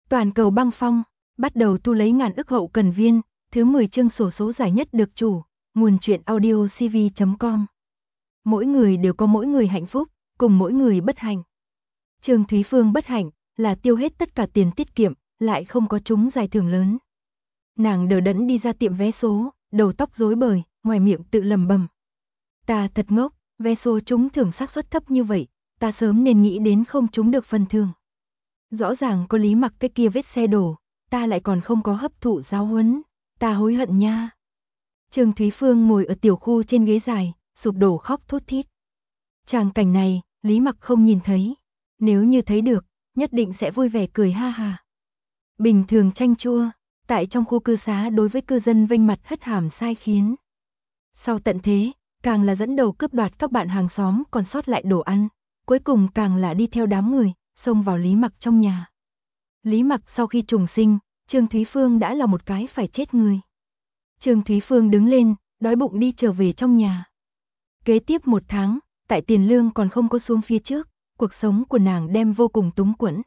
Toàn cầu băng phong, bắt đầu tu lấy ngàn ức hậu cần viên, thứ 10 chương xổ số giải nhất được chủ, nguồn truyện audio cv.com. Mỗi người đều có mỗi người hạnh phúc, cùng mỗi người bất hạnh. Trương Thúy Phương bất hạnh là tiêu hết tất cả tiền tiết kiệm, lại không có trúng giải thưởng lớn. Nàng đờ đẫn đi ra tiệm vé số, đầu tóc rối bời, ngoài miệng tự lẩm bẩm. Ta thật ngốc, vé số trúng thưởng xác suất thấp như vậy, ta sớm nên nghĩ đến không trúng được phần thưởng. Rõ ràng có Lý Mặc cái kia vết xe đổ, ta lại còn không có hấp thụ giáo huấn, ta hối hận nha. Trương Thúy Phương ngồi ở tiểu khu trên ghế dài, sụp đổ khóc thút thít. Tràng cảnh này, Lý Mặc không nhìn thấy, nếu như thấy được, nhất định sẽ vui vẻ cười ha ha. Bình thường chanh chua, tại trong khu cư xá đối với cư dân vênh mặt hất hàm sai khiến. Sau tận thế, càng là dẫn đầu cướp đoạt các bạn hàng xóm còn sót lại đồ ăn, cuối cùng càng là đi theo đám người, xông vào Lý Mặc trong nhà. Lý Mặc sau khi trùng sinh, Trương Thúy Phương đã là một cái phải chết người. Trương Thúy Phương đứng lên, đói bụng đi trở về trong nhà. Kế tiếp 1 tháng, tại tiền lương còn không có xuống phía trước, cuộc sống của nàng đem vô cùng túng quẫn.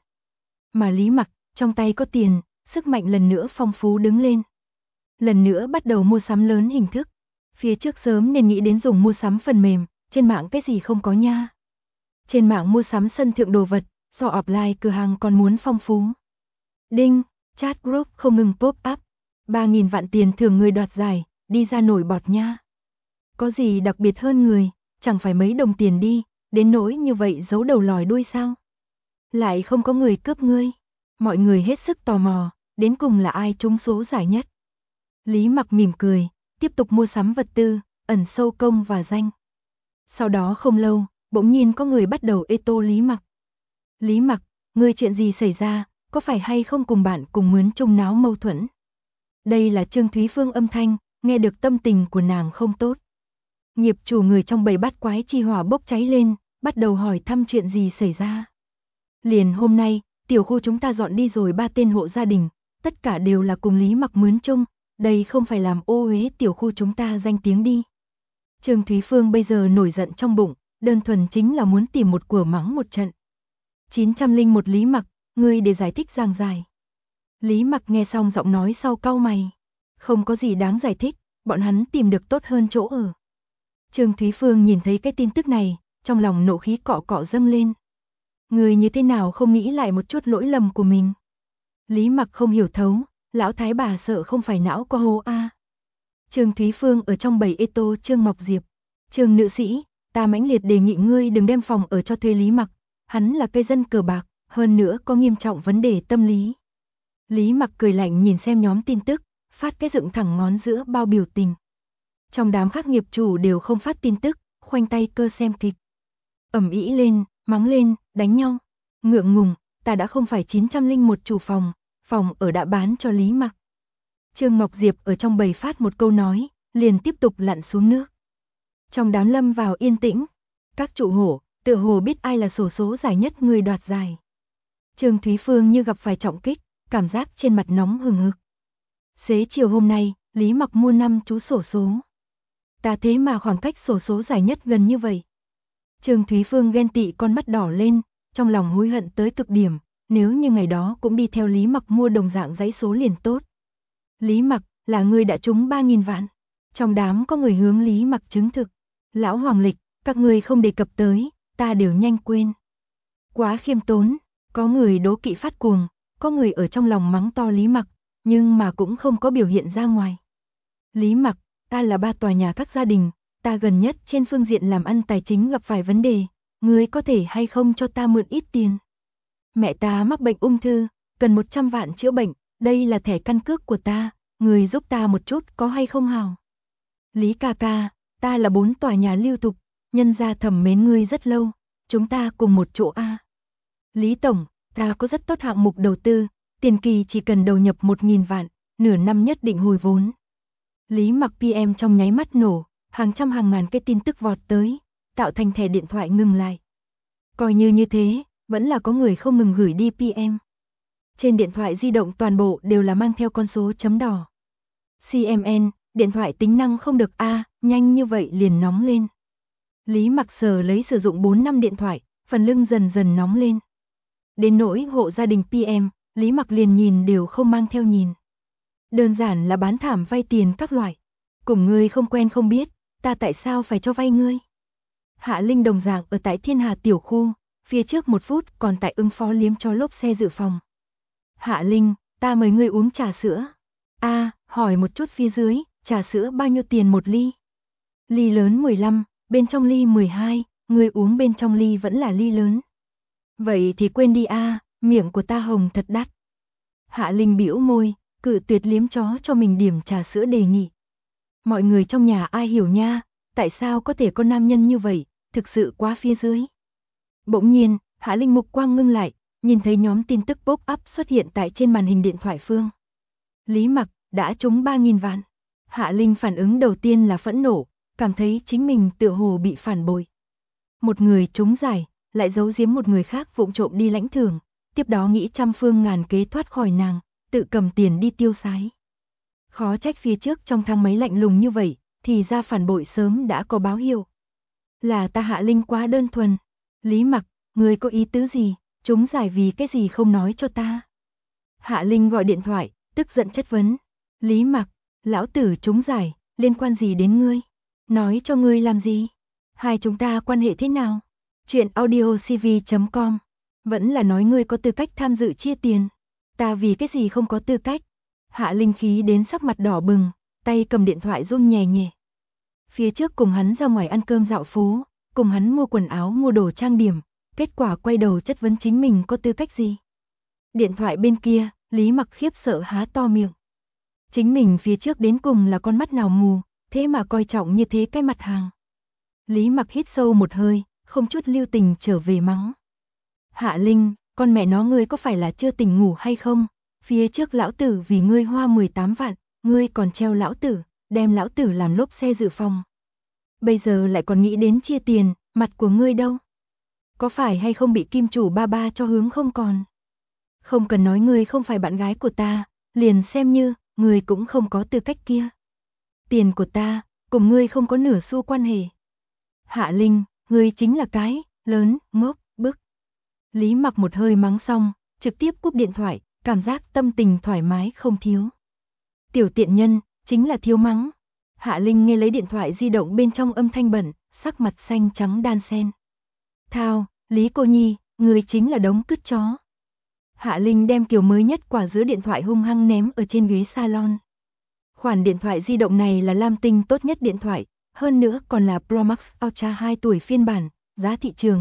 Mà Lý Mặc, trong tay có tiền, sức mạnh lần nữa phong phú đứng lên. Lần nữa bắt đầu mua sắm lớn hình thức. Phía trước sớm nên nghĩ đến dùng mua sắm phần mềm, trên mạng cái gì không có nha. Trên mạng mua sắm sân thượng đồ vật, so offline cửa hàng còn muốn phong phú. Đinh, chat group không ngừng pop up. 3.000 vạn tiền thưởng người đoạt giải, đi ra nổi bọt nha. Có gì đặc biệt hơn người, chẳng phải mấy đồng tiền đi, đến nỗi như vậy giấu đầu lòi đuôi sao? Lại không có người cướp ngươi. Mọi người hết sức tò mò, đến cùng là ai trúng số giải nhất. Lý Mặc mỉm cười, tiếp tục mua sắm vật tư, ẩn sâu công và danh. Sau đó không lâu, bỗng nhiên có người bắt đầu ê tô Lý Mặc. Lý Mặc, ngươi chuyện gì xảy ra, có phải hay không cùng bạn cùng mướn chung náo mâu thuẫn? Đây là Trương Thúy Phương âm thanh, nghe được tâm tình của nàng không tốt. Nghiệp chủ người trong bầy bát quái chi hỏa bốc cháy lên, bắt đầu hỏi thăm chuyện gì xảy ra. Liền hôm nay, tiểu khu chúng ta dọn đi rồi 3 tên hộ gia đình, tất cả đều là cùng Lý Mặc mướn chung, đây không phải làm ô uế tiểu khu chúng ta danh tiếng đi. Trương Thúy Phương bây giờ nổi giận trong bụng, đơn thuần chính là muốn tìm một của mắng một trận. 901 Lý Mặc, ngươi để giải thích giảng giải. Lý Mặc nghe xong giọng nói sau cau mày. Không có gì đáng giải thích, bọn hắn tìm được tốt hơn chỗ ở. Trương Thúy Phương nhìn thấy cái tin tức này, trong lòng nộ khí cọ cọ dâng lên. Người như thế nào không nghĩ lại một chút lỗi lầm của mình. Lý Mặc không hiểu thấu, lão thái bà sợ không phải não có hố a. Trương Thúy Phương ở trong bầy ê tô Trương Mộc Diệp. Trương nữ sĩ, ta mãnh liệt đề nghị ngươi đừng đem phòng ở cho thuê Lý Mặc, hắn là cây dân cờ bạc, hơn nữa có nghiêm trọng vấn đề tâm lý. Lý Mặc cười lạnh nhìn xem nhóm tin tức, phát cái dựng thẳng ngón giữa bao biểu tình. Trong đám khác nghiệp chủ đều không phát tin tức, khoanh tay cơ xem kịch. Ầm ĩ lên, mắng lên, đánh nhau. Ngượng ngùng, ta đã không phải 901 chủ phòng ở đã bán cho Lý Mặc. Trương Mộc Diệp ở trong bầy phát một câu nói, liền tiếp tục lặn xuống nước. Trong đám lâm vào yên tĩnh, các chủ hổ, tựa hồ biết ai là xổ số giải nhất người đoạt giải. Trương Thúy Phương như gặp phải trọng kích, cảm giác trên mặt nóng hừng hực. Xế chiều hôm nay, Lý Mặc mua 5 chú xổ số. Ta thế mà khoảng cách xổ số giải nhất gần như vậy. Trương Thúy Phương ghen tị con mắt đỏ lên, trong lòng hối hận tới cực điểm, nếu như ngày đó cũng đi theo Lý Mặc mua đồng dạng dãy số liền tốt. Lý Mặc, là người đã trúng 3.000 vạn. Trong đám có người hướng Lý Mặc chứng thực. Lão Hoàng Lịch, các người không đề cập tới, ta đều nhanh quên. Quá khiêm tốn, có người đố kỵ phát cuồng, có người ở trong lòng mắng to Lý Mặc, nhưng mà cũng không có biểu hiện ra ngoài. Lý Mặc, ta là 3 tòa nhà các gia đình, ta gần nhất trên phương diện làm ăn tài chính gặp phải vấn đề, ngươi có thể hay không cho ta mượn ít tiền? Mẹ ta mắc bệnh ung thư, cần 100 vạn chữa bệnh, đây là thẻ căn cước của ta, ngươi giúp ta một chút có hay không hào? Lý ca ca, ta là 4 tòa nhà lưu tục, nhân gia thầm mến ngươi rất lâu, chúng ta cùng một chỗ a. Lý tổng, ta có rất tốt hạng mục đầu tư, tiền kỳ chỉ cần đầu nhập 1.000 vạn, nửa năm nhất định hồi vốn. Lý Mặc PM trong nháy mắt nổ, hàng trăm hàng ngàn cái tin tức vọt tới, tạo thành thẻ điện thoại ngừng lại. Coi như thế, vẫn là có người không ngừng gửi đi PM. Trên điện thoại di động toàn bộ đều là mang theo con số chấm đỏ. CMN, điện thoại tính năng không được a, nhanh như vậy liền nóng lên. Lý Mặc sờ lấy sử dụng 4 năm điện thoại, phần lưng dần dần nóng lên. Đến nỗi hộ gia đình PM, Lý Mặc liền nhìn đều không mang theo nhìn. Đơn giản là bán thảm vay tiền các loại. Cùng ngươi không quen không biết, ta tại sao phải cho vay ngươi? Hạ Linh đồng dạng ở tại Thiên Hà tiểu khu, phía trước 1 phút còn tại ứng phó liếm cho lốp xe dự phòng. Hạ Linh, ta mời ngươi uống trà sữa. Hỏi một chút phía dưới, trà sữa bao nhiêu tiền 1 ly? Ly lớn 15, bên trong ly 12, ngươi uống bên trong ly vẫn là ly lớn. Vậy thì quên đi miệng của ta hồng thật đắt. Hạ Linh bĩu môi, cự tuyệt liếm chó cho mình điểm trà sữa đề nghị. Mọi người trong nhà ai hiểu nha, tại sao có thể có nam nhân như vậy, thực sự quá phía dưới. Bỗng nhiên, Hạ Linh mục quang ngưng lại, nhìn thấy nhóm tin tức pop-up xuất hiện tại trên màn hình điện thoại Phương. Lý Mặc đã trúng 3.000 vạn. Hạ Linh phản ứng đầu tiên là phẫn nộ, cảm thấy chính mình tựa hồ bị phản bội. Một người trúng giải, lại giấu giếm một người khác vụng trộm đi lãnh thưởng, tiếp đó nghĩ trăm phương ngàn kế thoát khỏi nàng, tự cầm tiền đi tiêu xái. Khó trách phía trước trong thang máy lạnh lùng như vậy, thì ra phản bội sớm đã có báo hiệu. Là ta Hạ Linh quá đơn thuần. Lý Mặc, ngươi có ý tứ gì, trúng giải vì cái gì không nói cho ta? Hạ Linh gọi điện thoại, tức giận chất vấn. Lý Mặc, lão tử trúng giải, liên quan gì đến ngươi? Nói cho ngươi làm gì? Hai chúng ta quan hệ thế nào? Chuyện audiocv.com. Vẫn là nói ngươi có tư cách tham dự chia tiền. Ta vì cái gì không có tư cách? Hạ Linh khí đến sắc mặt đỏ bừng, tay cầm điện thoại run nhẹ nhẹ. Phía trước cùng hắn ra ngoài ăn cơm dạo phố, cùng hắn mua quần áo mua đồ trang điểm, kết quả quay đầu chất vấn chính mình có tư cách gì. Điện thoại bên kia, Lý Mặc khiếp sợ há to miệng. Chính mình phía trước đến cùng là con mắt nào mù, thế mà coi trọng như thế cái mặt hàng. Lý Mặc hít sâu một hơi, không chút lưu tình trở về mắng. Hạ Linh, con mẹ nó ngươi có phải là chưa tỉnh ngủ hay không? Phía trước lão tử vì ngươi hoa 18 vạn, ngươi còn treo lão tử, đem lão tử làm lốp xe dự phòng. Bây giờ lại còn nghĩ đến chia tiền, mặt của ngươi đâu? Có phải hay không bị kim chủ ba ba cho hướng không còn? Không cần nói ngươi không phải bạn gái của ta, liền xem như, ngươi cũng không có tư cách kia. Tiền của ta, cùng ngươi không có nửa xu quan hệ. Hạ Linh, ngươi chính là cái, lớn, ngốc, bức. Lý Mặc một hơi mắng xong, trực tiếp cúp điện thoại, cảm giác tâm tình thoải mái không thiếu. Tiểu tiện nhân, chính là thiếu mắng. Hạ Linh nghe lấy điện thoại di động bên trong âm thanh bẩn, sắc mặt xanh trắng đan xen. Thao, Lý cô nhi, người chính là đống cứt chó. Hạ Linh đem kiểu mới nhất quả dứa điện thoại hung hăng ném ở trên ghế salon. Khoản điện thoại di động này là lam tinh tốt nhất điện thoại, hơn nữa còn là Pro Max Ultra 2 tuổi phiên bản, giá thị trường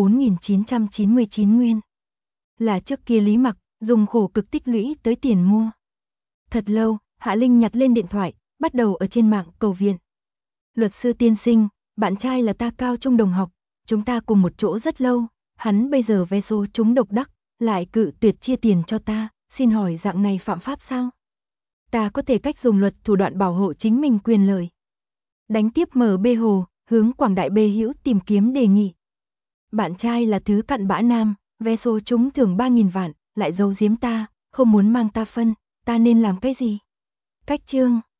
24.999 nguyên. Là trước kia Lý Mặc dùng khổ cực tích lũy tới tiền mua. Thật lâu, Hạ Linh nhặt lên điện thoại, bắt đầu ở trên mạng cầu viện. Luật sư tiên sinh, bạn trai là ta cao trung đồng học, chúng ta cùng một chỗ rất lâu, hắn bây giờ vé số trúng độc đắc, lại cự tuyệt chia tiền cho ta, xin hỏi dạng này phạm pháp sao? Ta có thể cách dùng luật thủ đoạn bảo hộ chính mình quyền lợi. Đánh tiếp MB Hồ, hướng Quảng Đại Bê Hữu tìm kiếm đề nghị. Bạn trai là thứ cặn bã nam, vé số trúng thưởng 3.000 vạn, lại giấu giếm ta, không muốn mang ta phân, ta nên làm cái gì? Cách chương